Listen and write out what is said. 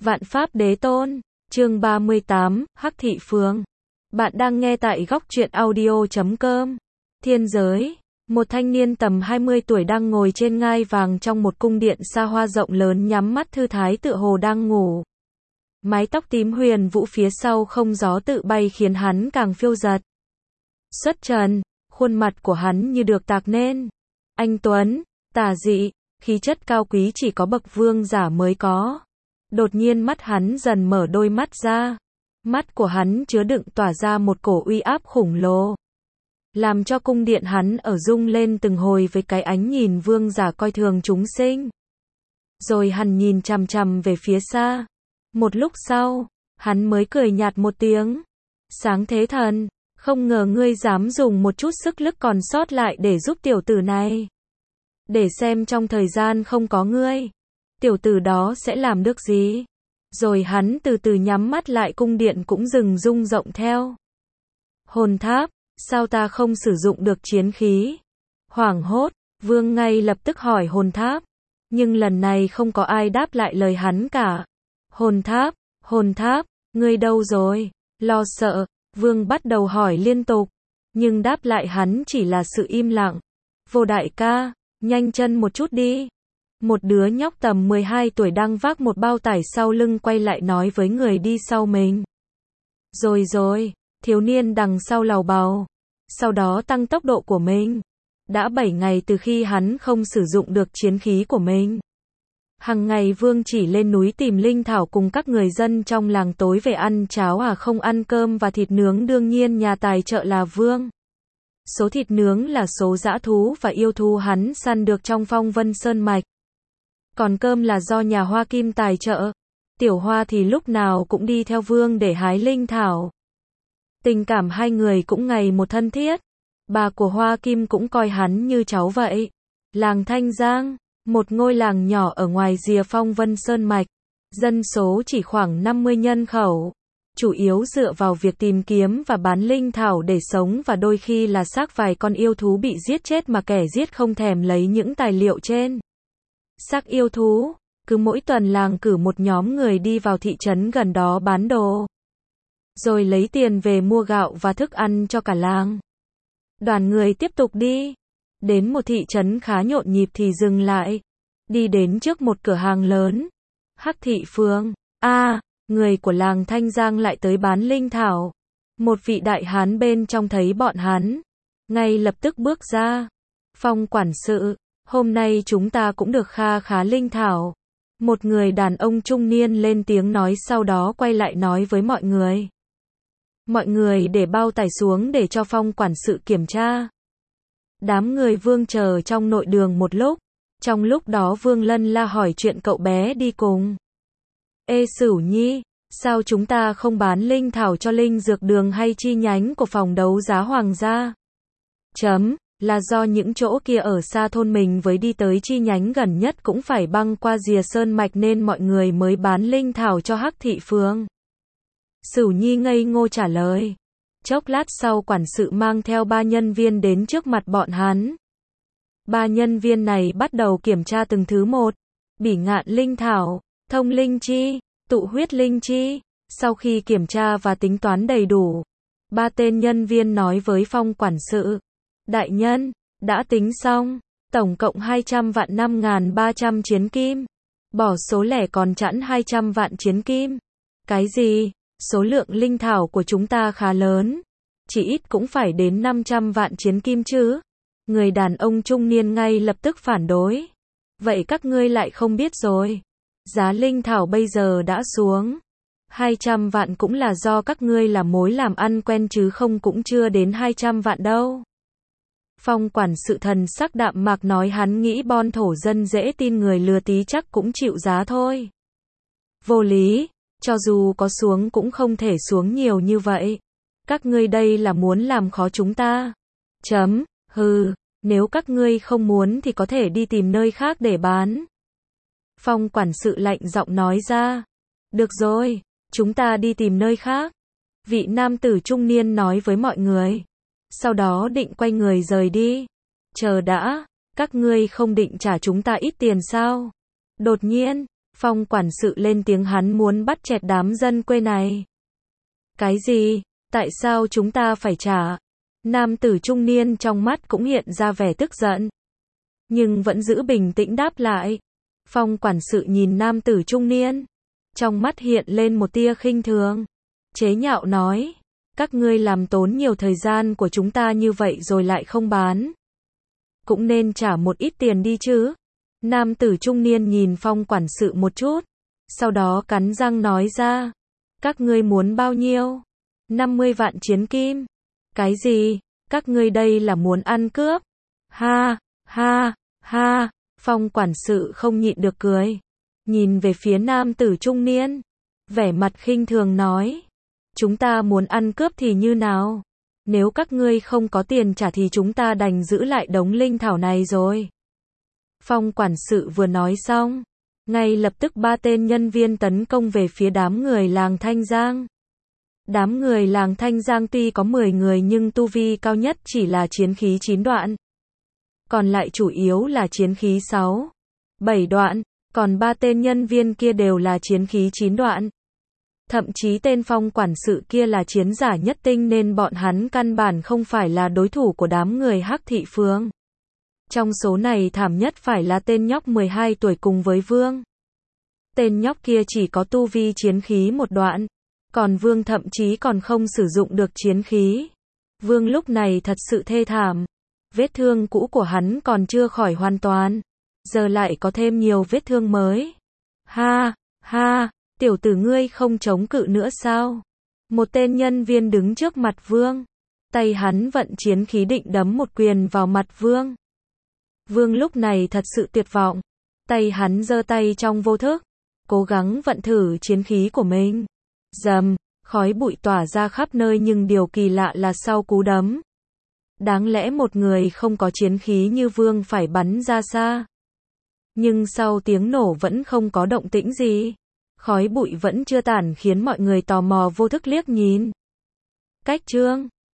Vạn Pháp Đế Tôn, chương 38, Hắc Thị Phường. Bạn đang nghe tại góc truyện audio.com. Thiên giới, một thanh niên tầm 20 tuổi đang ngồi trên ngai vàng trong một cung điện xa hoa rộng lớn, nhắm mắt thư thái tựa hồ đang ngủ. Mái tóc tím huyền vũ phía sau không gió tự bay khiến hắn càng phiêu dật. Xuất trần, khuôn mặt của hắn như được tạc nên. Anh tuấn, tà dị, khí chất cao quý chỉ có bậc vương giả mới có. Đột nhiên mắt hắn dần mở đôi mắt ra. Mắt của hắn chứa đựng tỏa ra một cổ uy áp khủng lồ, làm cho cung điện hắn ở rung lên từng hồi với cái ánh nhìn vương giả coi thường chúng sinh. Rồi hắn nhìn chằm chằm về phía xa. Một lúc sau, hắn mới cười nhạt một tiếng. Sáng thế thần, không ngờ ngươi dám dùng một chút sức lực còn sót lại để giúp tiểu tử này. Để xem trong thời gian không có ngươi, tiểu tử đó sẽ làm được gì. Rồi hắn từ từ nhắm mắt lại, cung điện cũng dừng rung rộng theo. Hồn tháp, sao ta không sử dụng được chiến khí? Hoảng hốt, vương ngay lập tức hỏi hồn tháp. Nhưng lần này không có ai đáp lại lời hắn cả. Hồn tháp, ngươi đâu rồi? Lo sợ, vương bắt đầu hỏi liên tục. Nhưng đáp lại hắn chỉ là sự im lặng. Vô đại ca, nhanh chân một chút đi. Một đứa nhóc tầm 12 tuổi đang vác một bao tải sau lưng quay lại nói với người đi sau mình. Rồi, thiếu niên đằng sau lầu bầu. Sau đó tăng tốc độ của mình. Đã 7 ngày từ khi hắn không sử dụng được chiến khí của mình. Hằng ngày vương chỉ lên núi tìm linh thảo cùng các người dân trong làng, tối về ăn cháo không ăn cơm và thịt nướng. Đương nhiên nhà tài trợ là vương. Số thịt nướng là số dã thú và yêu thú hắn săn được trong Phong Vân Sơn Mạch. Còn cơm là do nhà Hoa Kim tài trợ. Tiểu Hoa thì lúc nào cũng đi theo vương để hái linh thảo. Tình cảm hai người cũng ngày một thân thiết. Bà của Hoa Kim cũng coi hắn như cháu vậy. Làng Thanh Giang, một ngôi làng nhỏ ở ngoài rìa Phong Vân Sơn Mạch. Dân số chỉ khoảng 50 nhân khẩu. Chủ yếu dựa vào việc tìm kiếm và bán linh thảo để sống, và đôi khi là xác vài con yêu thú bị giết chết mà kẻ giết không thèm lấy những tài liệu trên xác yêu thú. Cứ mỗi tuần làng cử một nhóm người đi vào thị trấn gần đó bán đồ, rồi lấy tiền về mua gạo và thức ăn cho cả làng. Đoàn người tiếp tục đi. Đến một thị trấn khá nhộn nhịp thì dừng lại. Đi đến trước một cửa hàng lớn. Hắc Thị Phường. Người của làng Thanh Giang lại tới bán linh thảo. Một vị đại hán bên trong thấy bọn hắn, ngay lập tức bước ra. Phong quản sự, hôm nay chúng ta cũng được kha khá linh thảo. Một người đàn ông trung niên lên tiếng nói, sau đó quay lại nói với mọi người. Mọi người để bao tải xuống để cho phong quản sự kiểm tra. Đám người vương chờ trong nội đường một lúc. Trong lúc đó Vương Lân La hỏi chuyện cậu bé đi cùng. Ê Sửu Nhi, sao chúng ta không bán linh thảo cho linh dược đường hay chi nhánh của phòng đấu giá hoàng gia? Là do những chỗ kia ở xa thôn mình, với đi tới chi nhánh gần nhất cũng phải băng qua rìa sơn mạch, nên mọi người mới bán linh thảo cho Hắc Thị Phường. Sửu Nhi ngây ngô trả lời. Chốc lát sau, quản sự mang theo 3 nhân viên đến trước mặt bọn hắn. 3 nhân viên này bắt đầu kiểm tra từng thứ một. Bỉ ngạn linh thảo, thông linh chi, tụ huyết linh chi. Sau khi kiểm tra và tính toán đầy đủ, 3 tên nhân viên nói với phong quản sự. Đại nhân, đã tính xong, tổng cộng 200 vạn 5.300 chiến kim. Bỏ số lẻ còn chẵn 200 vạn chiến kim. Cái gì? Số lượng linh thảo của chúng ta khá lớn. Chỉ ít cũng phải đến 500 vạn chiến kim chứ. Người đàn ông trung niên ngay lập tức phản đối. Vậy các ngươi lại không biết rồi. Giá linh thảo bây giờ đã xuống. 200 vạn cũng là do các ngươi là mối làm ăn quen chứ không cũng chưa đến 200 vạn đâu. Phong quản sự thần sắc đạm mạc nói, hắn nghĩ bon thổ dân dễ tin, người lừa tí chắc cũng chịu giá thôi. Vô lý, cho dù có xuống cũng không thể xuống nhiều như vậy. Các ngươi đây là muốn làm khó chúng ta. Nếu các ngươi không muốn thì có thể đi tìm nơi khác để bán. Phong quản sự lạnh giọng nói ra. Được rồi, chúng ta đi tìm nơi khác. Vị nam tử trung niên nói với mọi người. Sau đó định quay người rời đi. Chờ đã, các ngươi không định trả chúng ta ít tiền sao? Đột nhiên, Phong quản sự lên tiếng, hắn muốn bắt chẹt đám dân quê này. Cái gì? Tại sao chúng ta phải trả? Nam tử trung niên trong mắt cũng hiện ra vẻ tức giận. Nhưng vẫn giữ bình tĩnh đáp lại. Phong quản sự nhìn nam tử trung niên. Trong mắt hiện lên một tia khinh thường. Chế nhạo nói. Các ngươi làm tốn nhiều thời gian của chúng ta như vậy rồi lại không bán. Cũng nên trả một ít tiền đi chứ. Nam tử trung niên nhìn phong quản sự một chút. Sau đó cắn răng nói ra. Các ngươi muốn bao nhiêu? 50 vạn chiến kim. Cái gì? Các ngươi đây là muốn ăn cướp? Ha, ha, ha. Phong quản sự không nhịn được cười. Nhìn về phía nam tử trung niên. Vẻ mặt khinh thường nói. Chúng ta muốn ăn cướp thì như nào? Nếu các ngươi không có tiền trả thì chúng ta đành giữ lại đống linh thảo này rồi. Phong quản sự vừa nói xong. Ngay lập tức 3 tên nhân viên tấn công về phía đám người làng Thanh Giang. Đám người làng Thanh Giang tuy có 10 người nhưng tu vi cao nhất chỉ là chiến khí 9 đoạn. Còn lại chủ yếu là chiến khí 6, 7 đoạn, còn 3 tên nhân viên kia đều là chiến khí 9 đoạn. Thậm chí tên phong quản sự kia là chiến giả nhất tinh nên bọn hắn căn bản không phải là đối thủ của đám người Hắc Thị Phường. Trong số này thảm nhất phải là tên nhóc 12 tuổi cùng với Vương. Tên nhóc kia chỉ có tu vi chiến khí 1 đoạn. Còn Vương thậm chí còn không sử dụng được chiến khí. Vương lúc này thật sự thê thảm. Vết thương cũ của hắn còn chưa khỏi hoàn toàn. Giờ lại có thêm nhiều vết thương mới. Ha, ha, tiểu tử ngươi không chống cự nữa sao? Một tên nhân viên đứng trước mặt Vương. Tay hắn vận chiến khí định đấm một quyền vào mặt Vương. Vương lúc này thật sự tuyệt vọng. Tay hắn giơ tay trong vô thức. Cố gắng vận thử chiến khí của mình. Rầm, khói bụi tỏa ra khắp nơi nhưng điều kỳ lạ là sau cú đấm. Đáng lẽ một người không có chiến khí như Vương phải bắn ra xa. Nhưng sau tiếng nổ vẫn không có động tĩnh gì. Khói bụi vẫn chưa tản khiến mọi người tò mò vô thức liếc nhìn. Cách chương